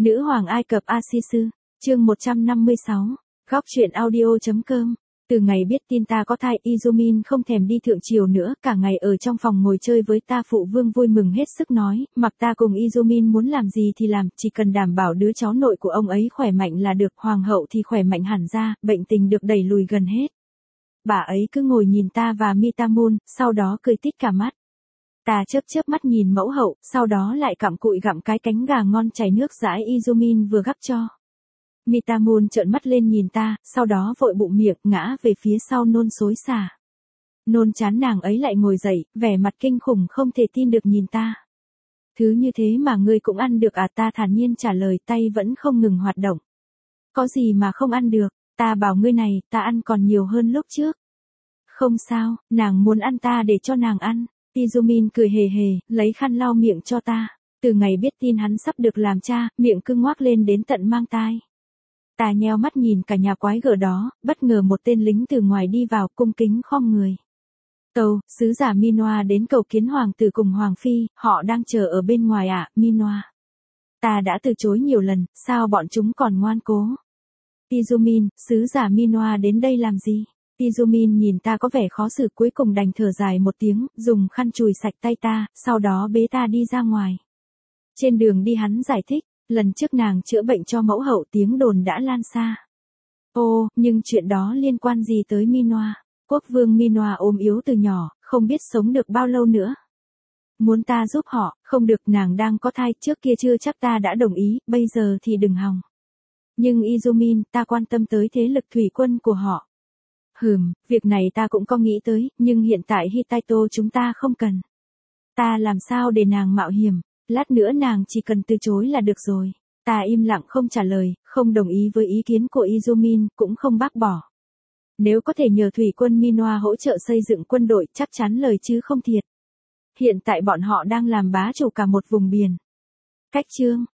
Nữ hoàng Ai Cập Asisu, chương 156, góc truyện audio.com. Từ ngày biết tin ta có thai, Izumin không thèm đi thượng triều nữa, cả ngày ở trong phòng ngồi chơi với ta. Phụ vương vui mừng hết sức nói, mặc ta cùng Izumin muốn làm gì thì làm, chỉ cần đảm bảo đứa cháu nội của ông ấy khỏe mạnh là được. Hoàng hậu thì khỏe mạnh hẳn ra, bệnh tình được đẩy lùi gần hết. Bà ấy cứ ngồi nhìn ta và Mitamun, sau đó cười tít cả mắt. Ta chớp mắt nhìn mẫu hậu, sau đó lại cặm cụi gặm cái cánh gà ngon chảy nước dãi Izumin vừa gắp cho. Mitamun trợn mắt lên nhìn ta, sau đó vội bụng miệng, ngã về phía sau nôn xối xả. Nôn chán nàng ấy lại ngồi dậy, vẻ mặt kinh khủng không thể tin được nhìn ta. Thứ như thế mà ngươi cũng ăn được à? Ta thản nhiên trả lời, tay vẫn không ngừng hoạt động. Có gì mà không ăn được, ta bảo ngươi này, ta ăn còn nhiều hơn lúc trước. Không sao, nàng muốn ăn ta để cho nàng ăn. Izumin cười hề hề, lấy khăn lau miệng cho ta. Từ ngày biết tin hắn sắp được làm cha, miệng cứ ngoác lên đến tận mang tai. Ta nheo mắt nhìn cả nhà quái gở đó, bất ngờ một tên lính từ ngoài đi vào, cung kính khom người. Tâu, sứ giả Minoa đến cầu kiến hoàng tử cùng hoàng phi, họ đang chờ ở bên ngoài ạ, Minoa. Ta đã từ chối nhiều lần, sao bọn chúng còn ngoan cố? Izumin, sứ giả Minoa đến đây làm gì? Izumin nhìn ta có vẻ khó xử, cuối cùng đành thở dài một tiếng, dùng khăn chùi sạch tay ta, sau đó bế ta đi ra ngoài. Trên đường đi hắn giải thích, lần trước nàng chữa bệnh cho mẫu hậu, tiếng đồn đã lan xa. Ô, nhưng chuyện đó liên quan gì tới Minoa? Quốc vương Minoa ốm yếu từ nhỏ, không biết sống được bao lâu nữa. Muốn ta giúp họ, không được, nàng đang có thai, trước kia chưa chắc ta đã đồng ý, bây giờ thì đừng hòng. Nhưng Izumin, ta quan tâm tới thế lực thủy quân của họ. Việc này ta cũng có nghĩ tới, nhưng hiện tại Hittaito chúng ta không cần. Ta làm sao để nàng mạo hiểm, lát nữa nàng chỉ cần từ chối là được rồi. Ta im lặng không trả lời, không đồng ý với ý kiến của Izumin, cũng không bác bỏ. Nếu có thể nhờ thủy quân Minoa hỗ trợ xây dựng quân đội, chắc chắn lời chứ không thiệt. Hiện tại bọn họ đang làm bá chủ cả một vùng biển. Cách chương